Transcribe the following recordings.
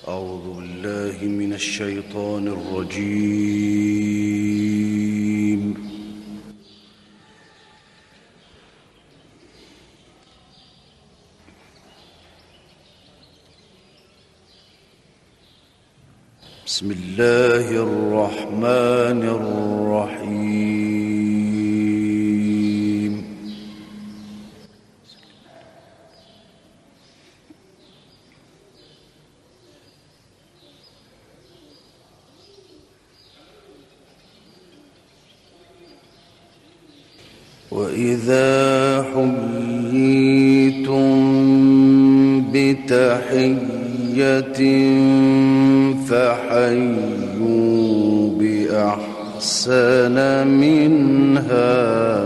أعوذ بالله من الشيطان الرجيم. بسم الله الرحمن الرحيم. وإذا حييتم بتحية فحيوا بأحسن منها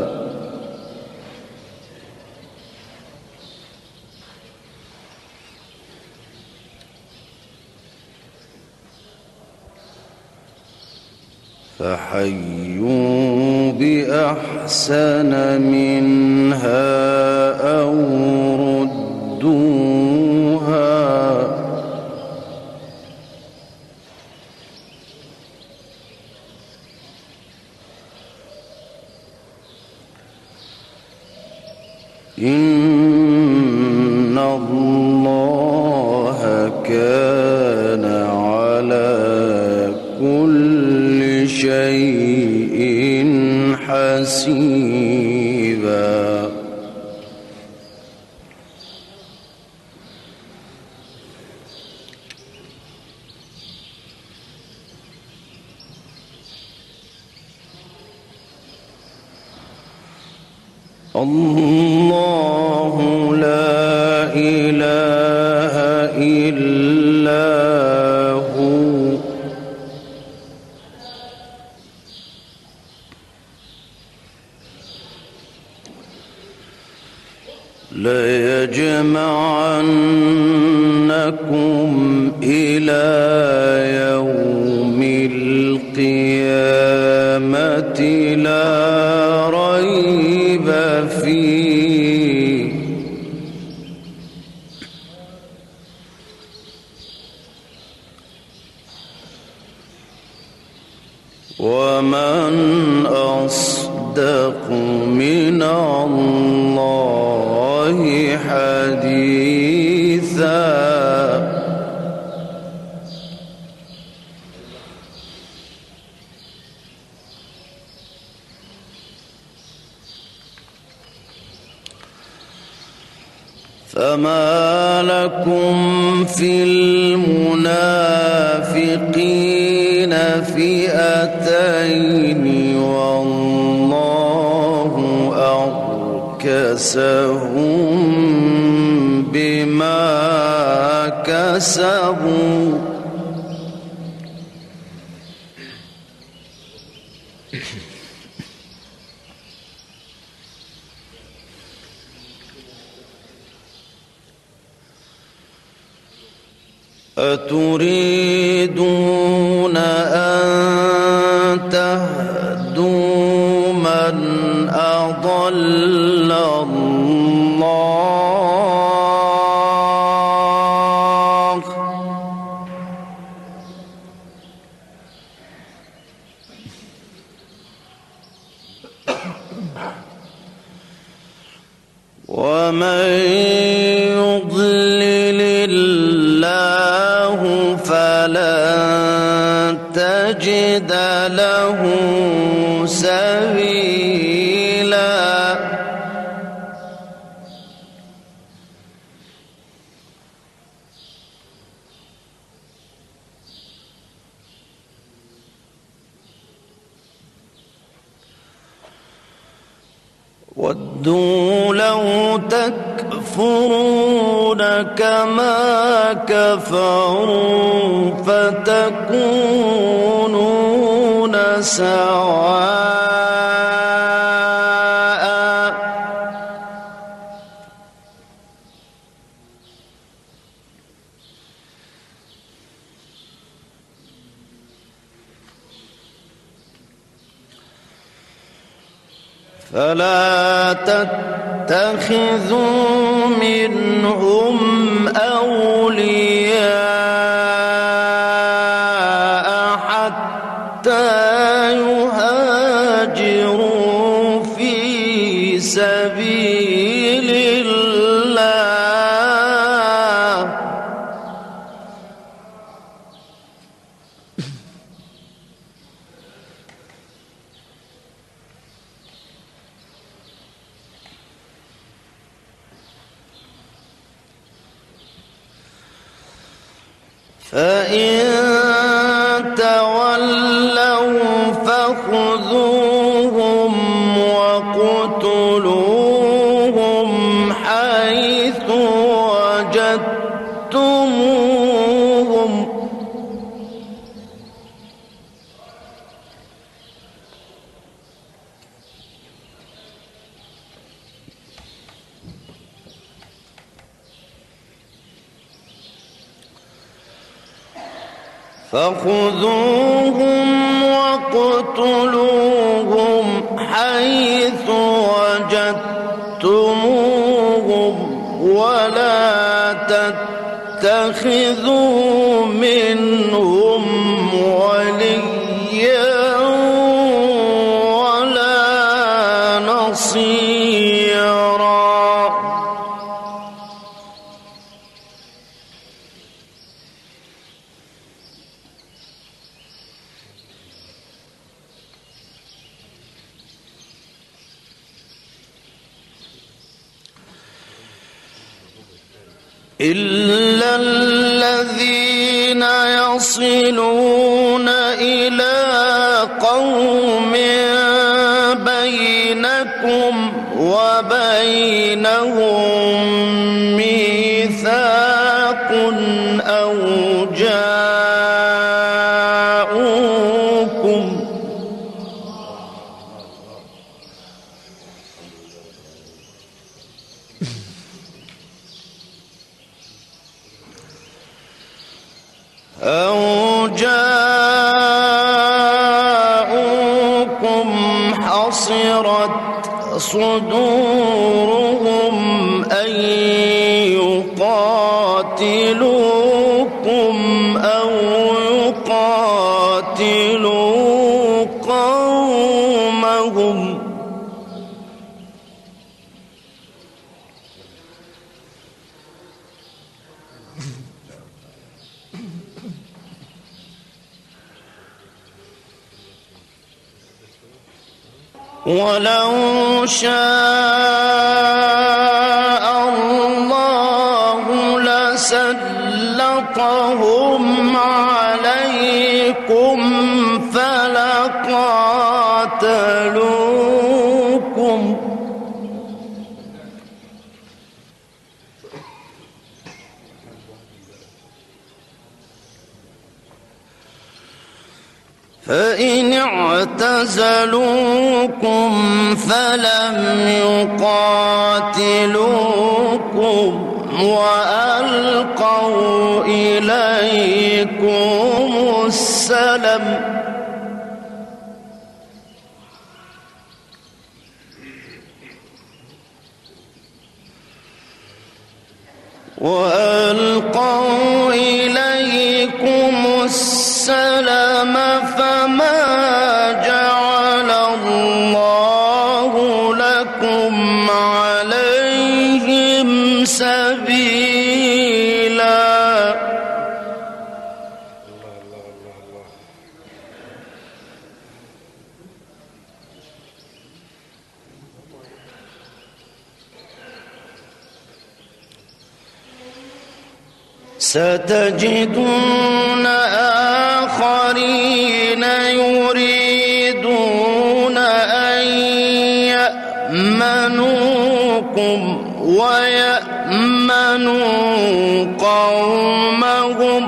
أو ردوها إن الله كان على كل شيء حسيبا. الله لا إله إلا هو ليجمعنكم إلى يوم القيامة لا ريب فيه ومن أصدق من الله حديثا. فما لكم في المنافقين فئتين والله أركسهم بما كسبوا أتريدون أن تهدوا من أضل الله ومن يضلل الله فلن تجد له سبيلا. ودوا لو تكفرون كما كفروا فتكونون سواء فلا تتخذوا منهم أولياء فإن تولوا فخذوهم وَاقْتُلُوهُمْ حَيْثُ وَجَدتُّمُوهُمْ حيث وجدتموهم ولا تتخذوا منهم وليا ولا نصيرا. إلا الذين يصلون إلى قوم بينكم وبينهم ميثاق أو جاءوكم حصرت صدورهم أن يقاتلوكم أو يقاتلوا قومهم ولو شاء الله لسلطهم عليكم فلقاتلوكم فإن اعتزلوكم فلم يقاتلوكم وألقوا إليكم السلم فما جعل الله لكم عليهم سبيلا. ستجدون آخرين يريدون أن يأمنوكم ويأمنوا قومهم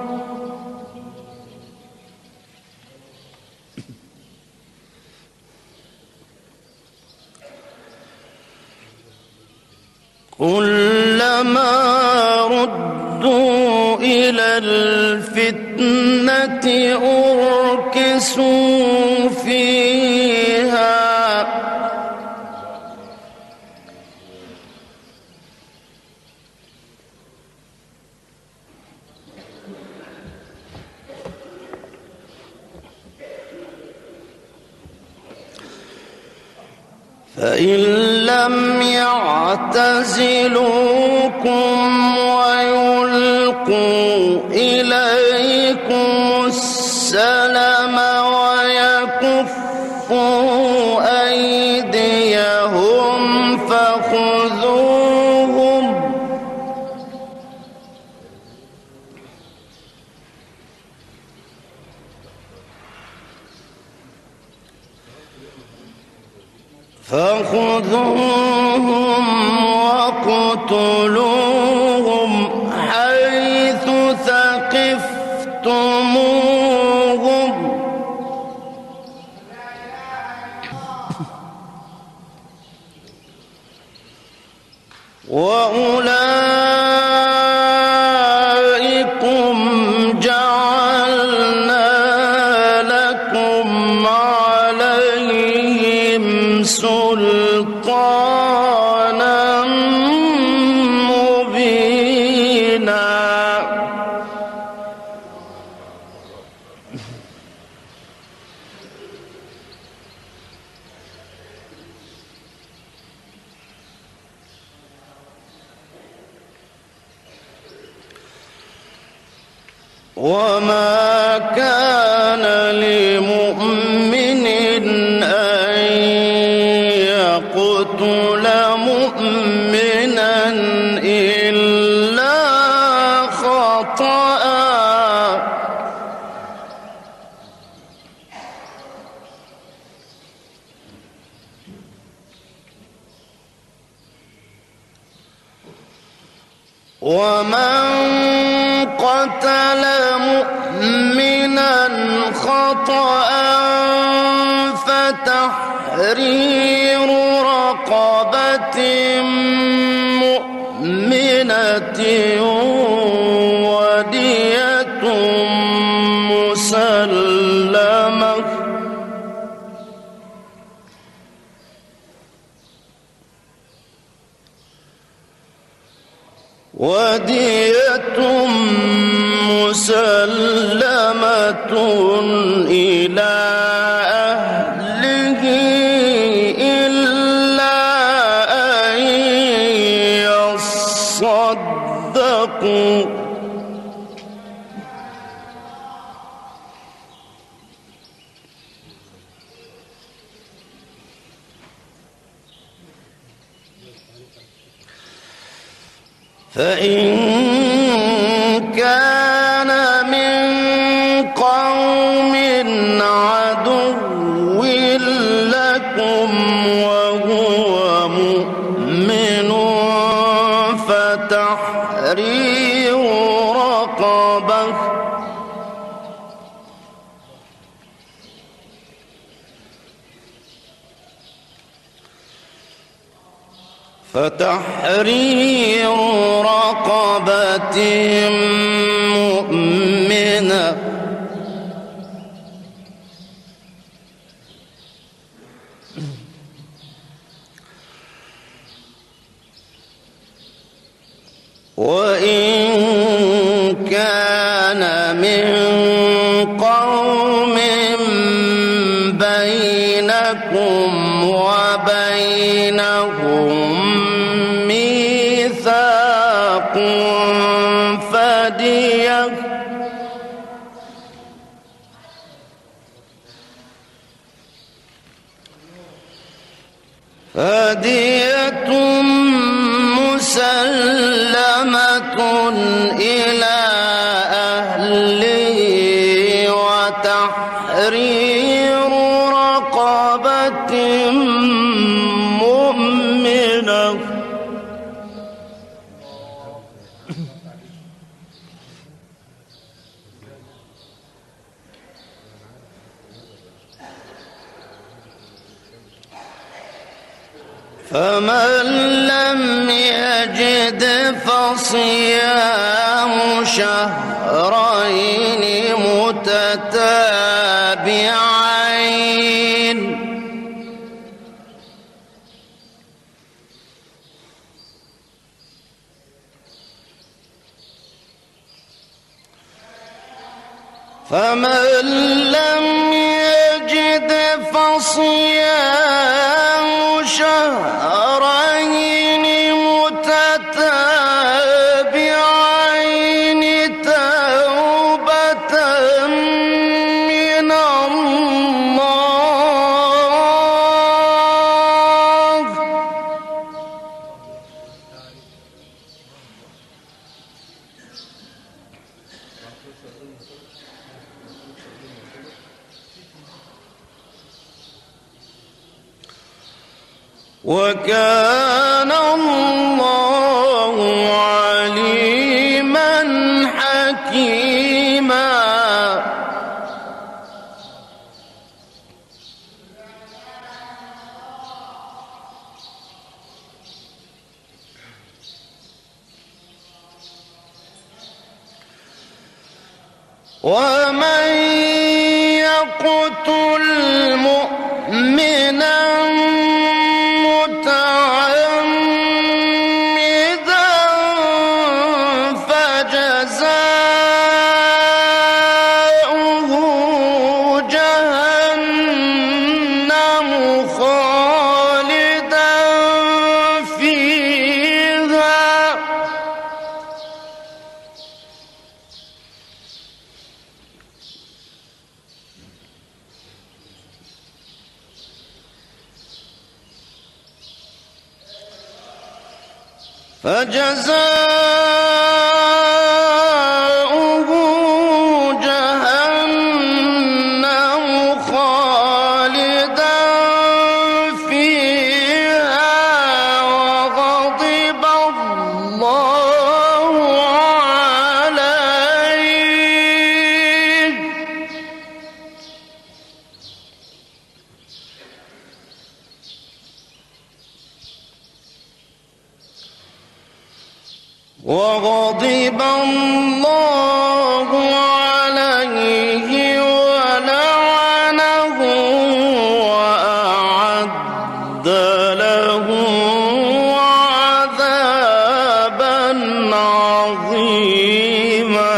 كلما ردوا إلى الفتنة أركسوا فيها فإن لم يعتزلوكم ويلقوا إليكم السلم ويكفوا أيديهم فخذوهم فخذوهم واقتلوهم حيث ثقفتموهم وأولئكم جعلنا لكم عليهم سلطانا مبينا. وما كان لمؤمن أن يقتل مؤمنا إلا خطأ ومن قتل مؤمنا خطأ فتحرير رقبة مؤمنة ودية مسلمة إلى أهله إلا أن يصدقوا فإن كان من قوم عدو لكم وهو مؤمن فتحرير رقبة مؤمنة وإن كان من قوم بينكم وبينهم ميثاق فدية مسلمة إلى أهله وتحرير رقبة مؤمنة فمن لم يجد فصيام شهرين متتابعين شهرين متتابعين توبة من الله وكان الله عليما حكيما. ومن يقتل مؤمنا متعمدا فجزاؤه جهنم خالدا فيها فجزاؤه جهنم خالدا فيها وغضب الله عليه ولعنه وأعد له عذابا عظيما.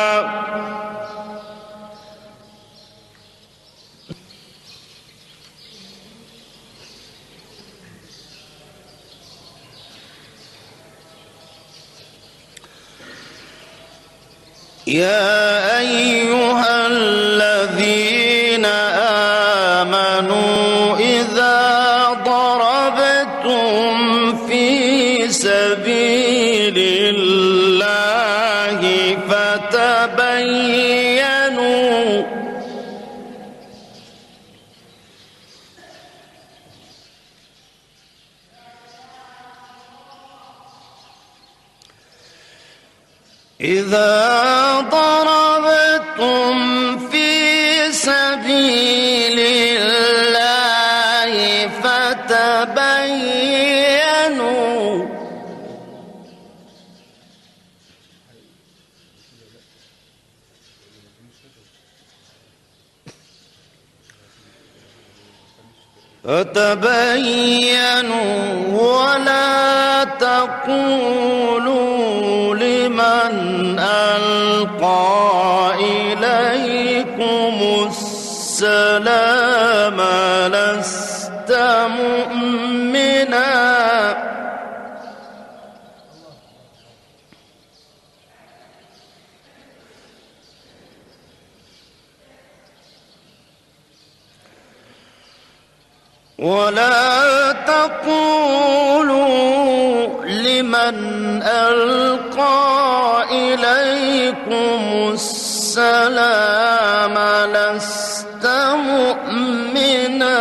يا أيها الذين آمنوا إذا ضربتم في سبيل الله فتبينوا ولا تقولوا لمن ألقى إليكم السلام لست مؤمنا ولا تقولوا لمن ألقى إليكم السلام لست مؤمنا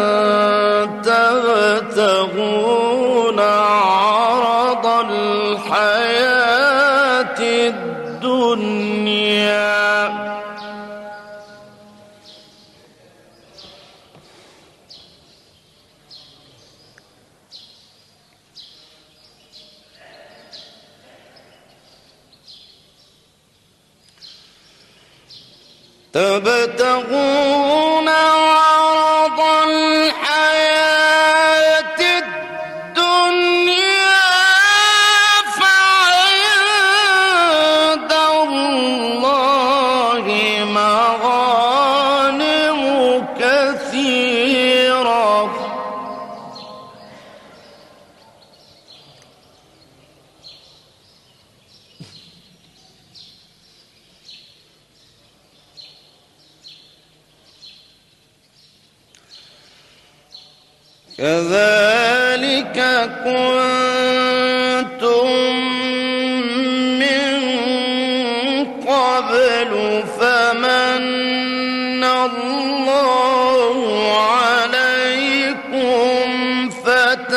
تبتغون عرض الحياة الدنيا تبتغون عرض الحياة الدنيا فعند الله مغانم كثيرة كذلك كنتم من قبل فمن الله عليكم فتبينوا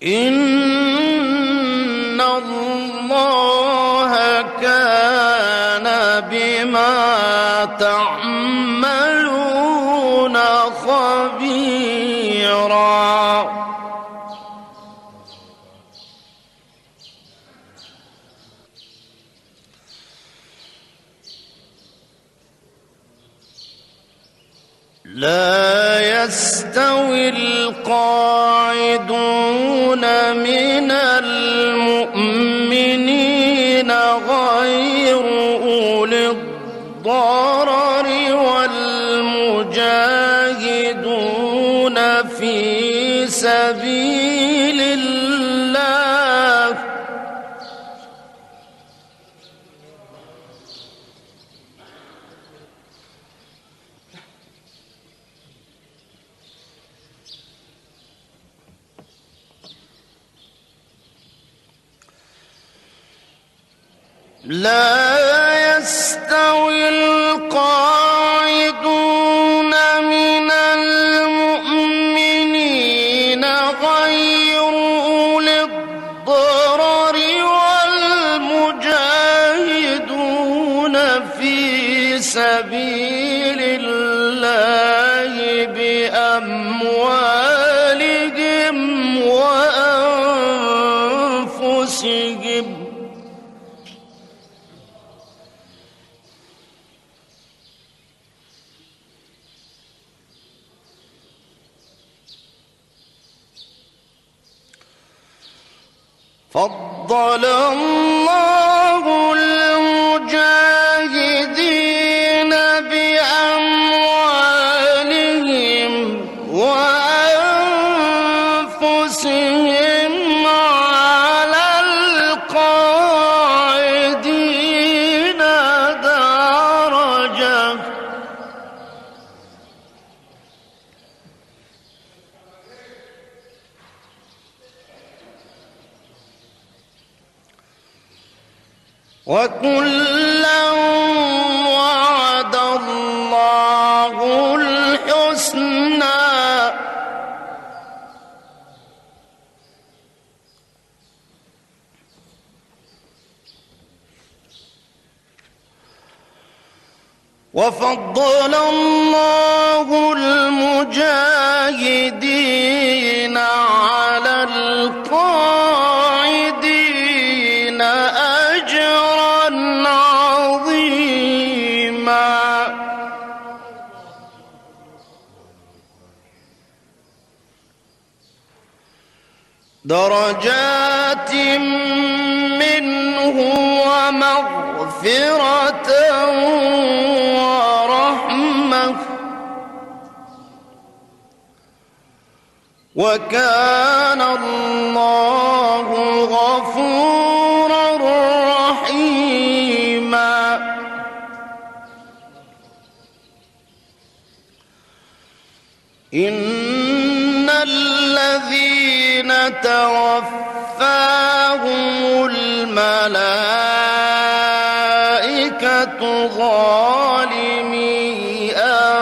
إن الله كان بما تعملون خبيرا. لا يستوي القاعدون من المؤمنين غير أولي الضرر والمجاهدون في سبيل الله لا يستوي القاعدون من المؤمنين غير أولي الضرر والمجاهدون في سبيل الله بأموالهم وأنفسهم فضل الله المجاهدين بأموالهم وأنفسهم على القاعدين درجة وكلا وعد الله الحسنى وفضل الله المجاهدين على القاعدين أجرا عظيما. درجات منه ومغفرة ورحمة وكان الله غفورا رحيما. إن الذين توفاهم الملائكة ظالمي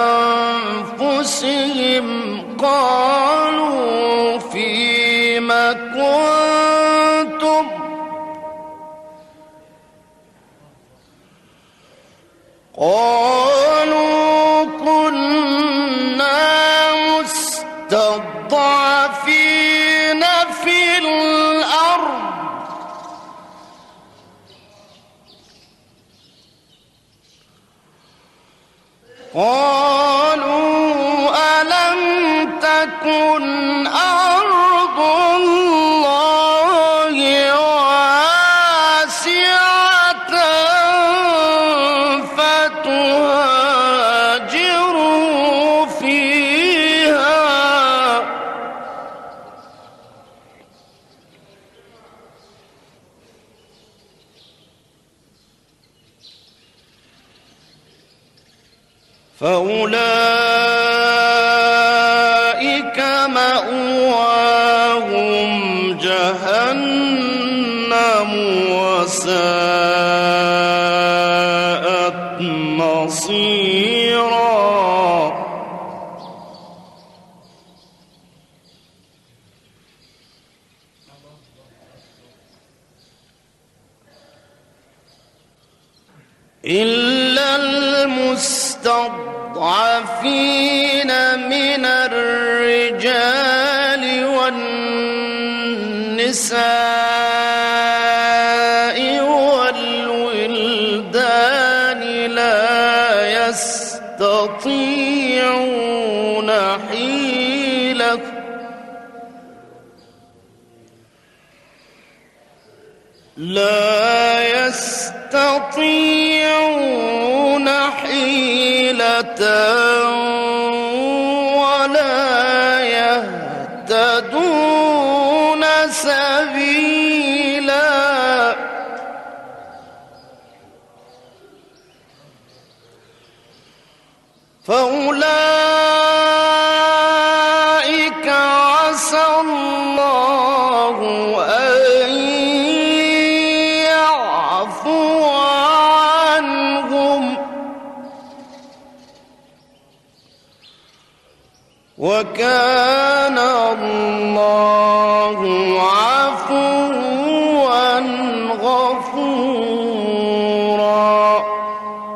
أنفسهم قالوا فيم كنتم قالوا كنا مستضعفين في الأرض قالوا ألم تكن أرض الله واسعة فتهاجروا فيها فأولئك مأواهم جهنم وساءت مصيرا. إلا المستضعفين من الرجال والنساء والولدان لا يستطيعون حيلة ولا يهتدون سبيلا فأولئك عسى الله أن يعفو عنهم وكان الله عفوا غفورا.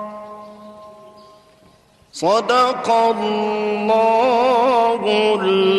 صدق الله